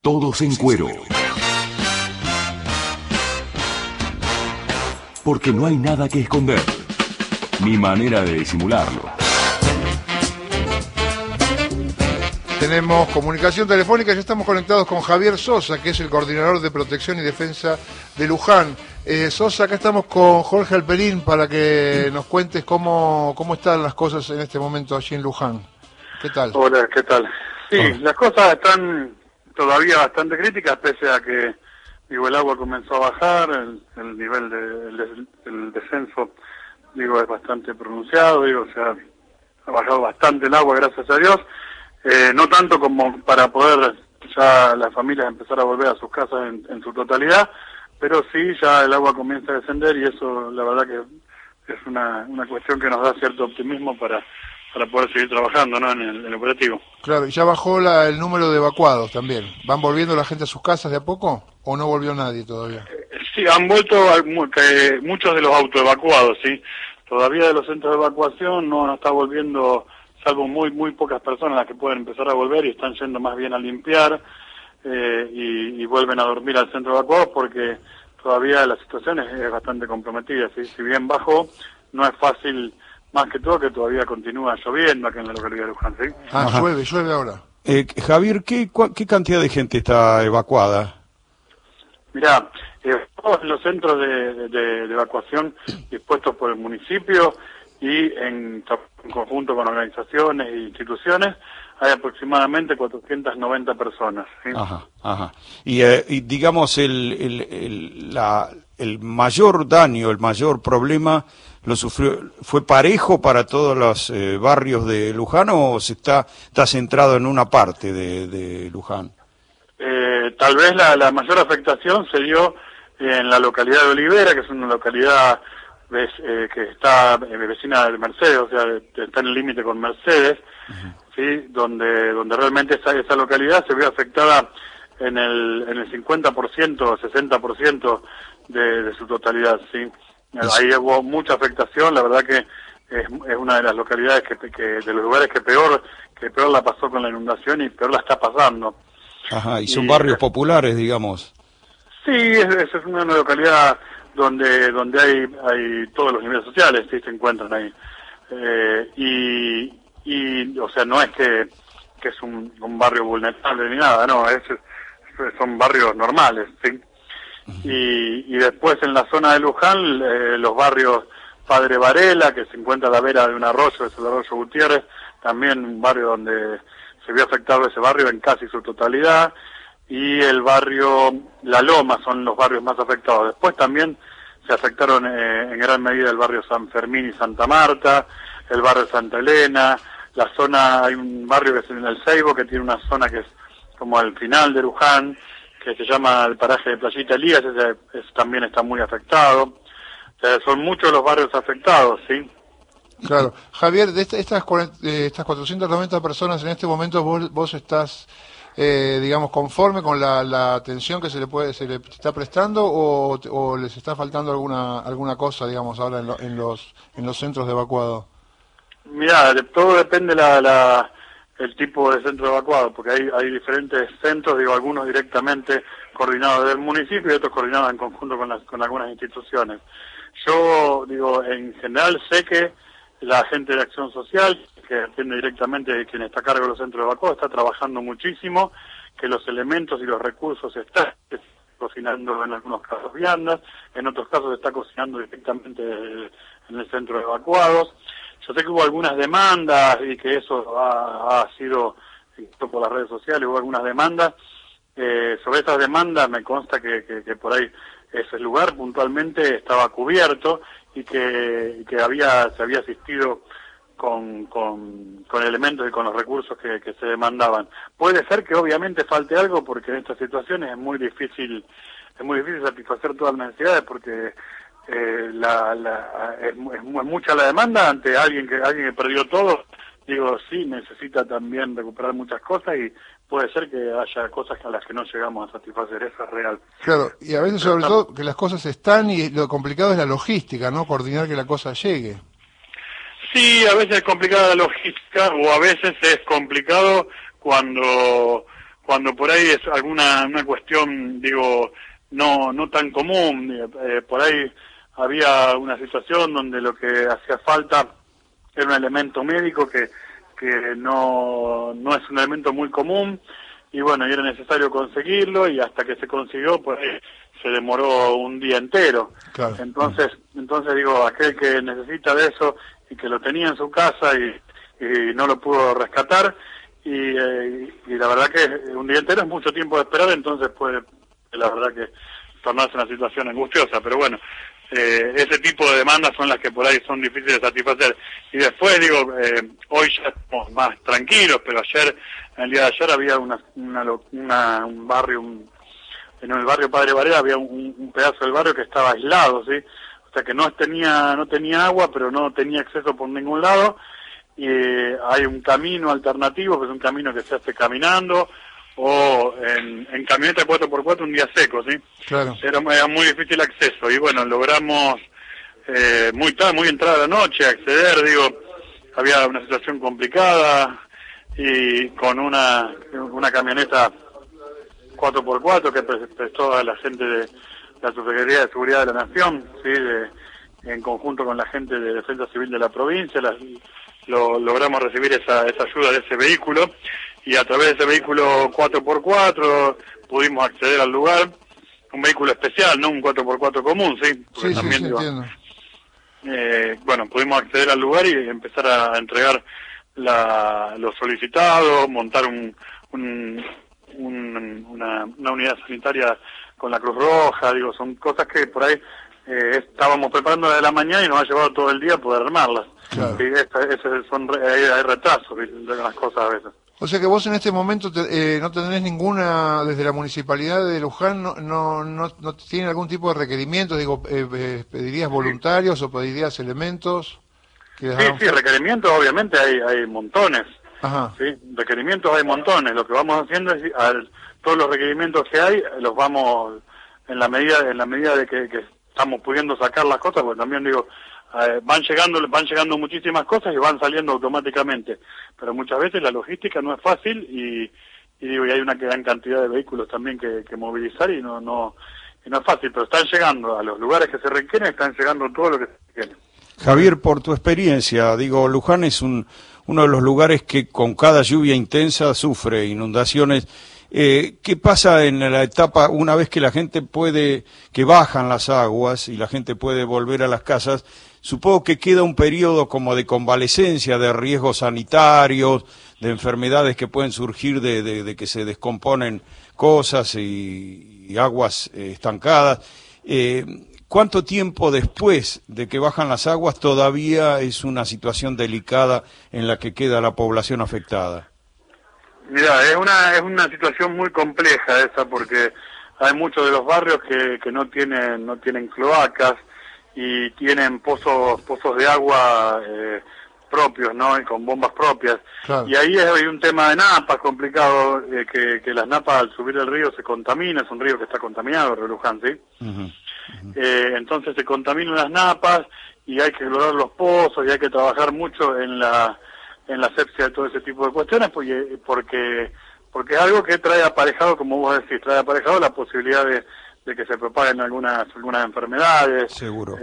Todos en cuero. Porque no hay nada que esconder, ni manera de disimularlo. Tenemos comunicación telefónica, ya estamos conectados con Javier Sosa, que es el coordinador de protección y defensa de Luján. Sosa, acá estamos con Jorge Alperín para que nos cuentes cómo están las cosas en este momento allí en Luján. ¿Qué tal? Hola, ¿qué tal? Sí, Hola. Las cosas están todavía bastante críticas, pese a que el agua comenzó a bajar, el nivel del descenso es bastante pronunciado, o sea, ha bajado bastante el agua, gracias a Dios. No tanto como para poder ya las familias empezar a volver a sus casas en su totalidad, pero sí ya el agua comienza a descender y eso la verdad que es una cuestión que nos da cierto optimismo para poder seguir trabajando, ¿no?, en el operativo. Claro, y ya bajó el número de evacuados también. ¿Van volviendo la gente a sus casas de a poco o no volvió nadie todavía? Sí, han vuelto muchos de los autoevacuados, sí. Todavía de los centros de evacuación no está volviendo, salvo muy pocas personas las que pueden empezar a volver y están yendo más bien a limpiar y vuelven a dormir al centro de evacuados porque todavía la situación es bastante comprometida, ¿sí? Si bien bajó, no es fácil, más que todo que todavía continúa lloviendo acá en la localidad de Luján, ¿sí? Llueve ahora. Javier, ¿qué cantidad de gente está evacuada? Mirá, todos los centros de evacuación dispuestos por el municipio y en conjunto con organizaciones e instituciones, hay aproximadamente 490 personas, ¿sí? Ajá. Y digamos, el mayor daño, el mayor problema, ¿lo sufrió, fue parejo para todos los barrios de Luján o está centrado en una parte de Luján? Tal vez la mayor afectación se dio en la localidad de Olivera, que es una localidad que está vecina de Mercedes, o sea, está en el límite con Mercedes, ¿sí? Donde realmente esa localidad se vio afectada en el 50%, 60% de su totalidad, ¿sí? Ahí hubo mucha afectación, la verdad que es una de las localidades de los lugares que peor la pasó con la inundación y peor la está pasando. Ajá, y son barrios populares, digamos. Sí, es una localidad donde hay todos los niveles sociales, sí, se encuentran ahí. O sea, no es que es un barrio vulnerable ni nada, no, son barrios normales, sí. Y después en la zona de Luján, los barrios Padre Varela, que se encuentra a la vera de un arroyo, es el arroyo Gutiérrez, también un barrio donde se vio afectado ese barrio en casi su totalidad, y el barrio La Loma son los barrios más afectados. Después también se afectaron en gran medida el barrio San Fermín y Santa Marta, el barrio Santa Elena, hay un barrio que es en el Seibo, que tiene una zona que es como al final de Luján, que se llama el paraje de Playita Elías, ese también está muy afectado. O sea, son muchos los barrios afectados, ¿sí? Claro. Javier, de estas 490 personas en este momento, vos estás, digamos, conforme con la atención que se le está prestando o les está faltando alguna cosa, digamos, ahora en los centros de evacuado? Mirá, todo depende el tipo de centro evacuado, porque hay diferentes centros, algunos directamente coordinados del municipio y otros coordinados en conjunto con algunas instituciones. Yo, en general sé que la gente de Acción Social, que atiende directamente quien está a cargo de los centros evacuados, está trabajando muchísimo, que los elementos y los recursos están cocinando en algunos casos viandas, en otros casos se está cocinando directamente en el centro de evacuados. Yo sé que hubo algunas demandas y que eso ha sido por las redes sociales, hubo algunas demandas. Sobre esas demandas me consta que por ahí ese lugar puntualmente estaba cubierto y que se había asistido con elementos y con los recursos que se demandaban. Puede ser que obviamente falte algo porque en estas situaciones es muy difícil satisfacer todas las necesidades porque es mucha la demanda ante alguien que perdió todo. Sí, necesita también recuperar muchas cosas y puede ser que haya cosas a las que no llegamos a satisfacer, eso es real. Claro, y a veces sobre todo que las cosas están y lo complicado es la logística, ¿no? Coordinar que la cosa llegue. Sí, a veces es complicada la logística o a veces es complicado cuando cuando por ahí es una cuestión, digo, no tan común, por ahí había una situación donde lo que hacía falta era un elemento médico que no es un elemento muy común, y bueno, y era necesario conseguirlo, y hasta que se consiguió, pues se demoró un día entero. Claro. Entonces digo, aquel que necesita de eso y que lo tenía en su casa y no lo pudo rescatar, y la verdad que un día entero es mucho tiempo de esperar, entonces puede, la verdad que tornarse una situación angustiosa, pero bueno, ese tipo de demandas son las que por ahí son difíciles de satisfacer. Y después, digo, hoy ya estamos más tranquilos, pero en el día de ayer había un barrio, en el barrio Padre Varela había un pedazo del barrio que estaba aislado, ¿sí? O sea que no tenía agua, pero no tenía acceso por ningún lado, y hay un camino alternativo, que es un camino que se hace caminando, o en camioneta 4x4 un día seco, ¿sí? Claro. Era muy difícil acceso, y bueno, logramos muy entrada la noche acceder, digo, había una situación complicada, y con una camioneta 4x4 que prestó a la gente de la Subsecretaría de Seguridad de la Nación, ¿sí? En conjunto con la gente de Defensa Civil de la provincia, logramos recibir esa ayuda de ese vehículo, y a través de ese vehículo 4x4 pudimos acceder al lugar, un vehículo especial, no un 4x4 común, ¿sí? Porque Sí, también, sí, digo, entiendo. bueno, pudimos acceder al lugar y empezar a entregar lo solicitado, montar una unidad sanitaria con la Cruz Roja, digo, son cosas que por ahí estábamos preparando desde la mañana y nos ha llevado todo el día poder armarlas. Claro. Sí, hay retrasos de las cosas a veces. O sea que vos en este momento no tenés ninguna, desde la Municipalidad de Luján, no tiene algún tipo de requerimientos, digo, ¿pedirías voluntarios o pedirías elementos? Sí, requerimientos obviamente hay montones. Ajá. Sí, requerimientos hay montones. Lo que vamos haciendo es todos los requerimientos que hay los vamos en la medida de que estamos pudiendo sacar las cosas, porque también digo, van llegando muchísimas cosas y van saliendo automáticamente, pero muchas veces la logística no es fácil, y hay una gran cantidad de vehículos también que movilizar, y no es fácil, pero están llegando a los lugares que se requieren, están llegando todo lo que se requiere. Javier, por tu experiencia, digo, Luján es uno de los lugares que con cada lluvia intensa sufre inundaciones. ¿Qué pasa en la etapa, una vez que la gente que bajan las aguas y la gente puede volver a las casas? Supongo que queda un periodo como de convalecencia, de riesgos sanitarios, de enfermedades que pueden surgir de que se descomponen cosas y aguas estancadas. ¿Cuánto tiempo después de que bajan las aguas todavía es una situación delicada en la que queda la población afectada? Mira, es una situación muy compleja esa, porque hay muchos de los barrios que no tienen cloacas y tienen pozos de agua propios, ¿no? Y con bombas propias. Claro. Y ahí hay un tema de napas complicado, que las napas al subir el río se contaminan, es un río que está contaminado, el río Luján, ¿sí? Uh-huh. Entonces se contaminan las napas y hay que explorar los pozos y hay que trabajar mucho en la asepsia de todo ese tipo de cuestiones, porque es algo que trae aparejado, como vos decís, trae aparejado la posibilidad de que se propaguen algunas enfermedades. Seguro.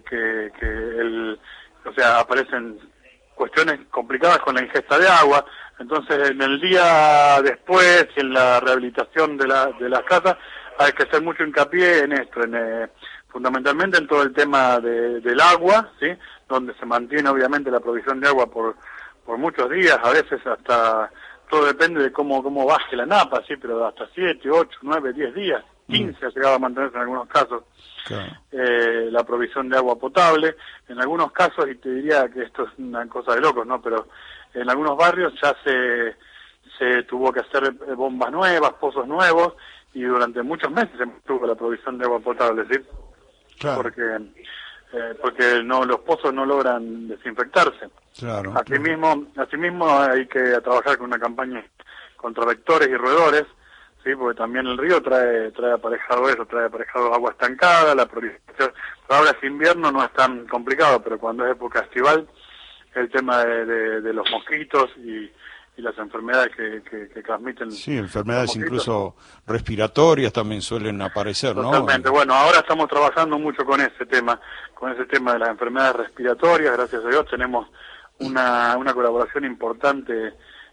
O sea, aparecen cuestiones complicadas con la ingesta de agua. Entonces, en el día después, en la rehabilitación de las casas, hay que hacer mucho hincapié en esto, fundamentalmente en todo el tema del agua, ¿sí? Donde se mantiene obviamente la provisión de agua por muchos días, a veces hasta, todo depende de cómo baje la napa, sí, pero hasta 7, 8, 9, 10 días, 15 ha llegado a mantenerse en algunos casos. Claro. La provisión de agua potable, en algunos casos, y te diría que esto es una cosa de locos, ¿no? Pero en algunos barrios ya se tuvo que hacer bombas nuevas, pozos nuevos, y durante muchos meses se mantuvo la provisión de agua potable, ¿sí? Claro. Porque los pozos no logran desinfectarse. Claro. Asimismo hay que trabajar con una campaña contra vectores y roedores, sí, porque también el río trae aparejado eso, trae aparejado agua estancada, la proliferación. Ahora es invierno, no es tan complicado, pero cuando es época estival, el tema de los mosquitos y las enfermedades que transmiten. Sí, enfermedades los mosquitos. incluso respiratorias también suelen aparecer, ¿no? Totalmente. Bueno, ahora estamos trabajando mucho con ese tema de las enfermedades respiratorias. Gracias a Dios tenemos una colaboración importante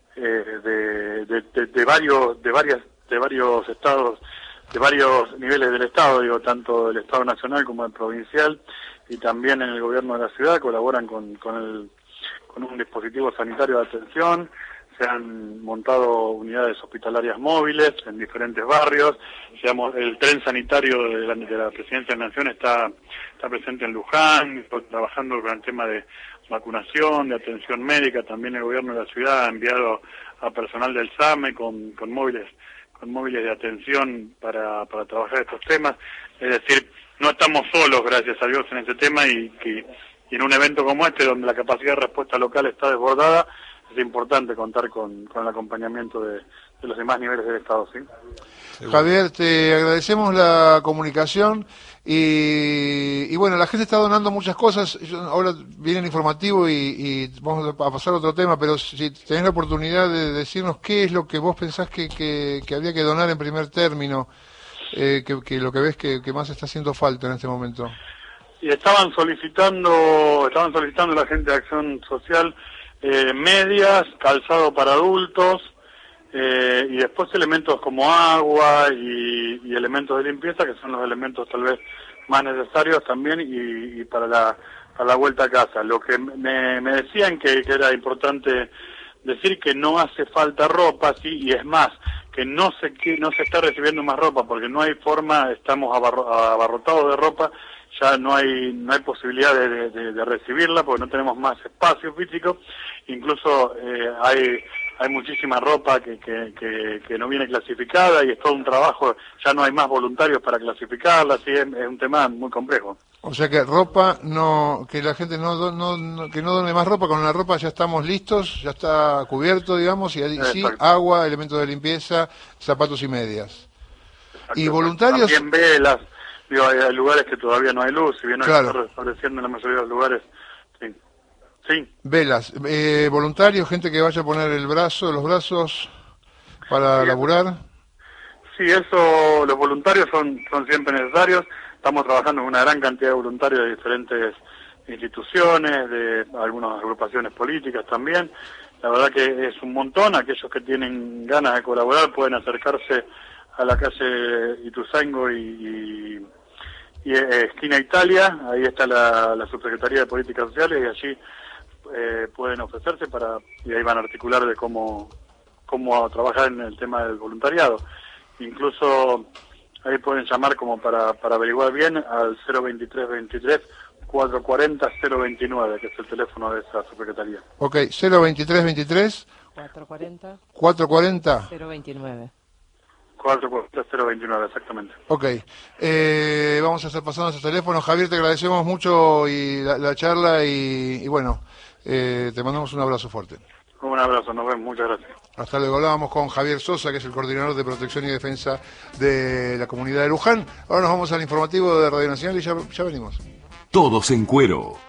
de varios estados, de varios niveles del estado, digo, tanto del estado nacional como el provincial, y también en el gobierno de la ciudad colaboran con un dispositivo sanitario de atención. Se han montado unidades hospitalarias móviles en diferentes barrios. El tren sanitario de la Presidencia de la Nación está presente en Luján, trabajando con el tema de vacunación, de atención médica. También el gobierno de la ciudad ha enviado a personal del SAME con móviles de atención para trabajar estos temas. Es decir, no estamos solos, gracias a Dios, en este tema, y en un evento como este, donde la capacidad de respuesta local está desbordada, es importante contar con el acompañamiento de los demás niveles del Estado, ¿sí? Javier, te agradecemos la comunicación y bueno, la gente está donando muchas cosas. Ahora viene el informativo y vamos a pasar a otro tema, pero si tenés la oportunidad de decirnos qué es lo que vos pensás que habría que donar en primer término, que lo que ves que más está haciendo falta en este momento. Y estaban solicitando la gente de Acción Social medias, calzado para adultos, y después elementos como agua y elementos de limpieza, que son los elementos tal vez más necesarios también, y para la vuelta a casa. Lo que me decían que era importante decir, que no hace falta ropa, sí, y es más, que no se está recibiendo más ropa, porque no hay forma, estamos abarrotados de ropa, ya no hay posibilidad de recibirla, porque no tenemos más espacio físico. Incluso hay muchísima ropa que no viene clasificada, y es todo un trabajo, ya no hay más voluntarios para clasificarla, así es un tema muy complejo. O sea que ropa, que la gente que no done más ropa, con la ropa ya estamos listos, ya está cubierto, digamos, y sí, agua, elementos de limpieza, zapatos y medias. Exacto. Y voluntarios... También velas, digo, hay lugares que todavía no hay luz, si bien no Claro. está restableciendo en la mayoría de los lugares, sí. Sí. Velas, voluntarios, gente que vaya a poner los brazos para Sí, laburar. Sí, eso, los voluntarios son siempre necesarios. Estamos trabajando con una gran cantidad de voluntarios de diferentes instituciones, de algunas agrupaciones políticas también. La verdad que es un montón. Aquellos que tienen ganas de colaborar pueden acercarse a la calle Ituzaingó y esquina Italia. Ahí está la Subsecretaría de Políticas Sociales, y allí pueden ofrecerse y ahí van a articular de cómo trabajar en el tema del voluntariado. Incluso ahí pueden llamar como para averiguar bien al 02323 440 029, que es el teléfono de esa subsecretaría. Ok, 02323 440 029. 440 029, exactamente. Ok, vamos a estar pasando esos teléfonos. Javier, te agradecemos mucho y la charla y bueno, te mandamos un abrazo fuerte. Un abrazo, nos vemos, muchas gracias. Hasta luego. Hablábamos con Javier Sosa, que es el coordinador de protección y defensa de la comunidad de Luján. Ahora nos vamos al informativo de Radio Nacional y ya venimos. Todos en cuero.